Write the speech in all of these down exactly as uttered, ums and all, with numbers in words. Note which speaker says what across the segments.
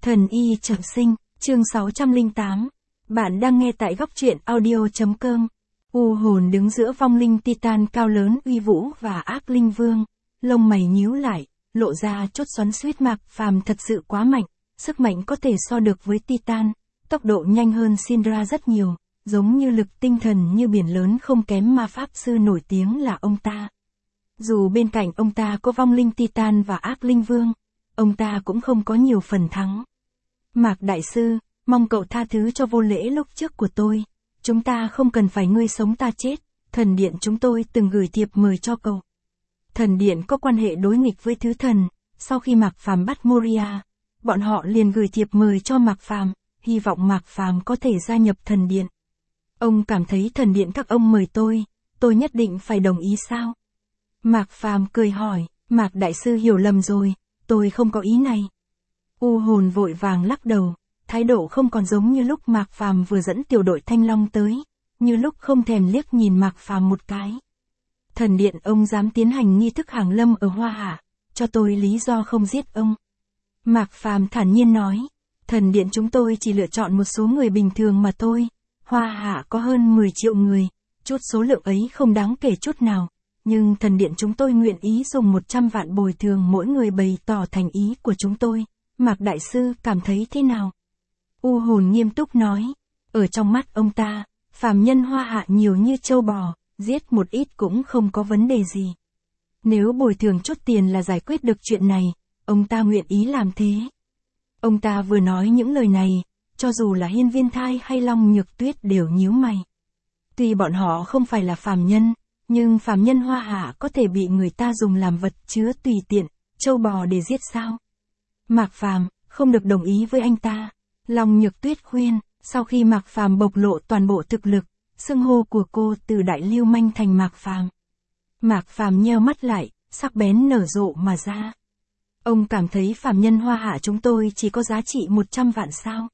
Speaker 1: Thần y trọng sinh, chương sáu trăm lẻ tám. Bạn đang nghe tại góc truyện audio.com. U hồn đứng giữa vong linh Titan cao lớn uy vũ và ác linh vương, lông mày nhíu lại, lộ ra chốt xoắn xuýt. Mạc Phàm thật sự quá mạnh, sức mạnh có thể so được với Titan, tốc độ nhanh hơn Syndra rất nhiều, giống như lực tinh thần như biển lớn không kém ma pháp sư nổi tiếng là ông ta. Dù bên cạnh ông ta có vong linh Titan và ác linh vương, ông ta cũng không có nhiều phần thắng. Mạc Đại Sư, mong cậu tha thứ cho vô lễ lúc trước của tôi. Chúng ta không cần phải ngươi sống ta chết, thần điện chúng tôi từng gửi thiệp mời cho cậu. Thần điện có quan hệ đối nghịch với thứ thần, sau khi Mạc Phàm bắt Moria, bọn họ liền gửi thiệp mời cho Mạc Phàm, hy vọng Mạc Phàm có thể gia nhập thần điện. Ông cảm thấy thần điện các ông mời tôi, tôi nhất định phải đồng ý sao? Mạc Phàm cười hỏi, Mạc Đại Sư hiểu lầm rồi, tôi không có ý này. U hồn vội vàng lắc đầu, thái độ không còn giống như lúc Mạc Phàm vừa dẫn tiểu đội Thanh Long tới, như lúc không thèm liếc nhìn Mạc Phàm một cái. Thần điện ông dám tiến hành nghi thức hàng lâm ở Hoa Hạ, cho tôi lý do không giết ông. Mạc Phàm thản nhiên nói, thần điện chúng tôi chỉ lựa chọn một số người bình thường mà thôi, Hoa Hạ có hơn mười triệu người, chút số lượng ấy không đáng kể chút nào. Nhưng thần điện chúng tôi nguyện ý dùng một trăm vạn bồi thường mỗi người bày tỏ thành ý của chúng tôi. Mạc Đại Sư cảm thấy thế nào? U hồn nghiêm túc nói, ở trong mắt ông ta, phàm nhân Hoa Hạ nhiều như trâu bò, giết một ít cũng không có vấn đề gì. Nếu bồi thường chút tiền là giải quyết được chuyện này, ông ta nguyện ý làm thế. Ông ta vừa nói những lời này, cho dù là Hiên Viên Thai hay Long Nhược Tuyết đều nhíu mày. Tuy bọn họ không phải là phàm nhân, nhưng phàm nhân Hoa Hạ có thể bị người ta dùng làm vật chứa tùy tiện, trâu bò để giết sao? Mạc Phàm không được đồng ý với anh ta. Long Nhược Tuyết khuyên, sau khi Mạc Phàm bộc lộ toàn bộ thực lực, xưng hô của cô từ đại lưu manh thành Mạc Phàm. Mạc Phàm nheo mắt lại, sắc bén nở rộ mà ra. Ông cảm thấy phàm nhân Hoa Hạ chúng tôi chỉ có giá trị một trăm vạn sao?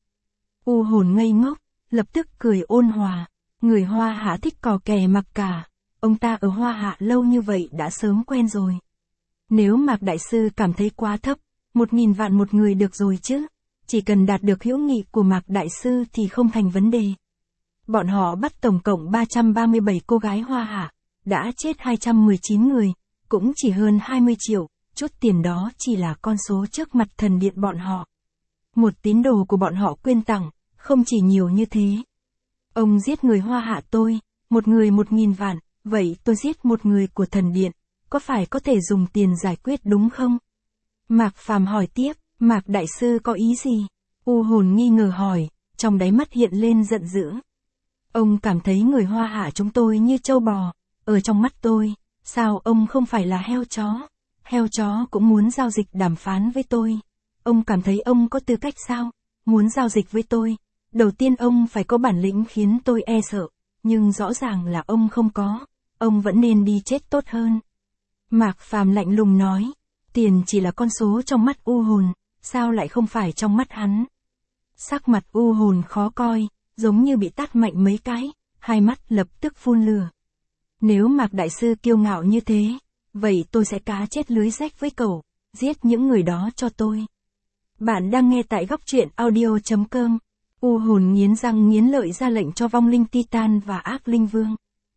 Speaker 1: U hồn ngây ngốc, lập tức cười ôn hòa, người Hoa Hạ thích cò kè mặc cả. Ông ta ở Hoa Hạ lâu như vậy đã sớm quen rồi. Nếu Mạc Đại Sư cảm thấy quá thấp, một nghìn vạn một người được rồi chứ. Chỉ cần đạt được hữu nghị của Mạc Đại Sư thì không thành vấn đề. Bọn họ bắt tổng cộng ba trăm ba mươi bảy cô gái Hoa Hạ, đã chết hai trăm mười chín người, cũng chỉ hơn hai mươi triệu, chút tiền đó chỉ là con số trước mặt thần điện bọn họ. Một tín đồ của bọn họ quyên tặng, không chỉ nhiều như thế. Ông giết người Hoa Hạ tôi, một người một nghìn vạn. Vậy tôi giết một người của thần điện, có phải có thể dùng tiền giải quyết đúng không? Mạc Phàm hỏi tiếp, Mạc Đại Sư có ý gì? U hồn nghi ngờ hỏi, trong đáy mắt hiện lên giận dữ. Ông cảm thấy người Hoa Hạ chúng tôi như trâu bò, ở trong mắt tôi, sao ông không phải là heo chó? Heo chó cũng muốn giao dịch đàm phán với tôi. Ông cảm thấy ông có tư cách sao? Muốn giao dịch với tôi, đầu tiên ông phải có bản lĩnh khiến tôi e sợ. Nhưng rõ ràng là ông không có, ông vẫn nên đi chết tốt hơn. Mạc Phàm lạnh lùng nói, tiền chỉ là con số trong mắt u hồn, sao lại không phải trong mắt hắn? Sắc mặt u hồn khó coi, giống như bị tát mạnh mấy cái, hai mắt lập tức phun lửa. Nếu Mạc Đại Sư kiêu ngạo như thế, vậy tôi sẽ cá chết lưới rách với cậu, giết những người đó cho tôi. Bạn đang nghe tại góc truyện audio.com. U hồn nghiến răng nghiến lợi ra lệnh cho vong linh Titan và ác linh vương.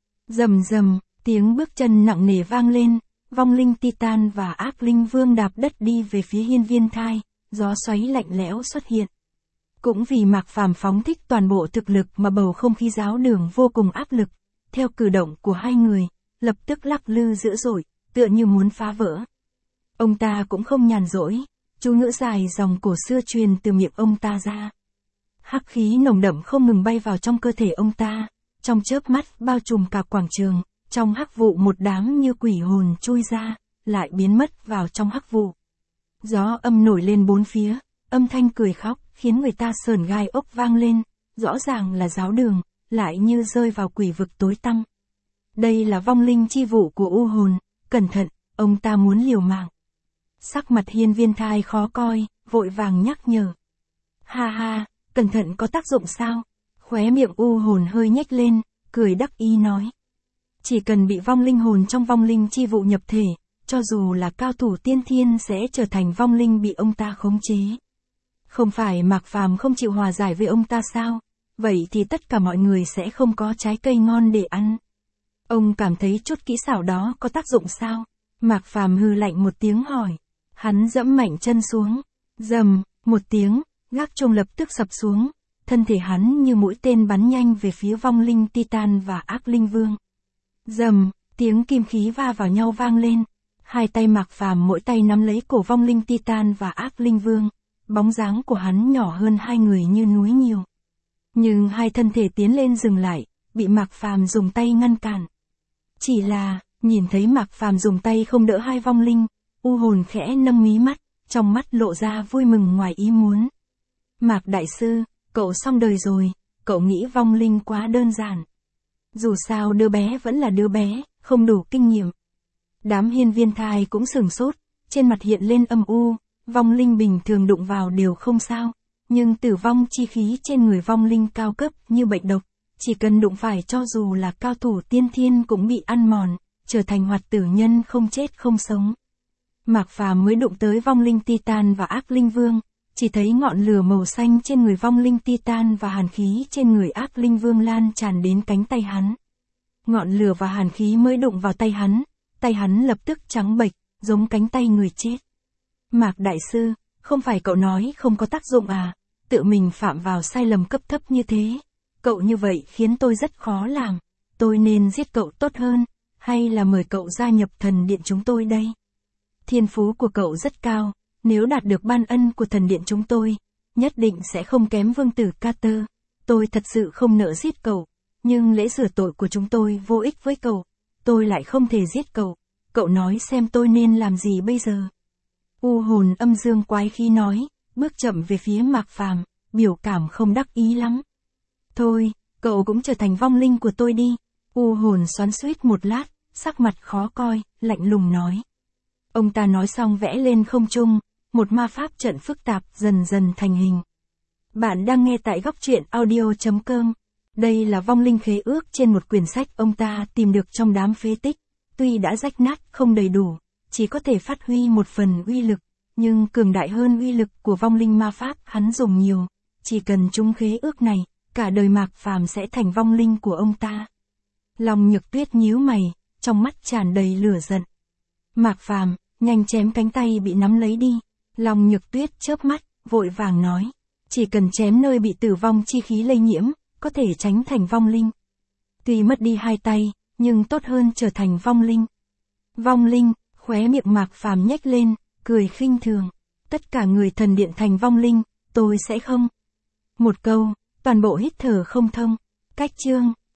Speaker 1: Rầm rầm, tiếng bước chân nặng nề vang lên, vong linh Titan và ác linh vương đạp đất đi về phía Hiên Viên Thai, gió xoáy lạnh lẽo xuất hiện. Cũng vì Mạc Phàm phóng thích toàn bộ thực lực mà bầu không khí giáo đường vô cùng áp lực, theo cử động của hai người, lập tức lắc lư dữ dội, tựa như muốn phá vỡ. Ông ta cũng không nhàn rỗi, chú ngữ dài dòng cổ xưa truyền từ miệng ông ta ra. Hắc khí nồng đậm không ngừng bay vào trong cơ thể ông ta, trong chớp mắt bao trùm cả quảng trường, trong hắc vụ một đám như quỷ hồn chui ra, lại biến mất vào trong hắc vụ. Gió âm nổi lên bốn phía, âm thanh cười khóc, khiến người ta sởn gai ốc vang lên, rõ ràng là giáo đường, lại như rơi vào quỷ vực tối tăm. Đây là vong linh chi vụ của u hồn, cẩn thận, ông ta muốn liều mạng. Sắc mặt Hiên Viên Thai khó coi, vội vàng nhắc nhở. Ha ha, cẩn thận có tác dụng sao? Khóe miệng u hồn hơi nhếch lên, cười đắc ý nói. Chỉ cần bị vong linh hồn trong vong linh chi vụ nhập thể, cho dù là cao thủ tiên thiên sẽ trở thành vong linh bị ông ta khống chế. Không phải Mạc Phàm không chịu hòa giải với ông ta sao? Vậy thì tất cả mọi người sẽ không có trái cây ngon để ăn. Ông cảm thấy chút kỹ xảo đó có tác dụng sao? Mạc Phàm hừ lạnh một tiếng hỏi. Hắn dẫm mạnh chân xuống. Rầm, một tiếng, gác chuông lập tức sập xuống. Thân thể hắn như mũi tên bắn nhanh về phía vong linh Titan và ác linh vương. Rầm, tiếng kim khí va vào nhau vang lên. Hai tay Mạc Phàm mỗi tay nắm lấy cổ vong linh Titan và ác linh vương. Bóng dáng của hắn nhỏ hơn hai người như núi nhiều. Nhưng hai thân thể tiến lên dừng lại, bị Mạc Phàm dùng tay ngăn cản. Chỉ là, nhìn thấy Mạc Phàm dùng tay không đỡ hai vong linh, U Hồn khẽ nâng mí mắt, trong mắt lộ ra vui mừng ngoài ý muốn. Mạc đại sư, cậu xong đời rồi, cậu nghĩ vong linh quá đơn giản. Dù sao đứa bé vẫn là đứa bé, không đủ kinh nghiệm. Đám hiên viên thai cũng sửng sốt, trên mặt hiện lên âm u, vong linh bình thường đụng vào đều không sao, nhưng tử vong chi khí trên người vong linh cao cấp như bệnh độc, chỉ cần đụng phải cho dù là cao thủ tiên thiên cũng bị ăn mòn, trở thành hoạt tử nhân không chết không sống. Mạc Phàm mới đụng tới vong linh Titan và ác linh vương, chỉ thấy ngọn lửa màu xanh trên người vong linh Titan và hàn khí trên người ác linh vương lan tràn đến cánh tay hắn. Ngọn lửa và hàn khí mới đụng vào tay hắn, tay hắn lập tức trắng bệch, giống cánh tay người chết. Mạc đại sư, không phải cậu nói không có tác dụng à, tự mình phạm vào sai lầm cấp thấp như thế. Cậu như vậy khiến tôi rất khó làm, tôi nên giết cậu tốt hơn, hay là mời cậu gia nhập thần điện chúng tôi đây? Thiên phú của cậu rất cao, nếu đạt được ban ân của thần điện chúng tôi, nhất định sẽ không kém vương tử Carter. Tôi thật sự không nỡ giết cậu, nhưng lễ rửa tội của chúng tôi vô ích với cậu, tôi lại không thể giết cậu, cậu nói xem tôi nên làm gì bây giờ? U Hồn âm dương quái khí nói, bước chậm về phía Mạc Phàm, biểu cảm không đắc ý lắm. Thôi, cậu cũng trở thành vong linh của tôi đi. U Hồn xoắn xuýt một lát, sắc mặt khó coi, lạnh lùng nói. Ông ta nói xong vẽ lên không trung, một ma pháp trận phức tạp dần dần thành hình. Bạn đang nghe tại góc truyện audio chấm com. Đây là vong linh khế ước trên một quyển sách ông ta tìm được trong đám phế tích. Tuy đã rách nát không đầy đủ, chỉ có thể phát huy một phần uy lực, nhưng cường đại hơn uy lực của vong linh ma pháp hắn dùng nhiều. Chỉ cần trúng khế ước này, cả đời Mạc Phàm sẽ thành vong linh của ông ta. Long Nhược Tuyết nhíu mày, trong mắt tràn đầy lửa giận. Mạc Phàm, nhanh chém cánh tay bị nắm lấy đi. Long Nhược Tuyết chớp mắt, vội vàng nói. Chỉ cần chém nơi bị tử vong chi khí lây nhiễm, có thể tránh thành vong linh. Tuy mất đi hai tay, nhưng tốt hơn trở thành vong linh. Vong linh, khóe miệng Mạc Phàm nhếch lên, cười khinh thường. Tất cả người thần điện thành vong linh, tôi sẽ không. Một câu, toàn bộ hít thở không thông. Cách chương.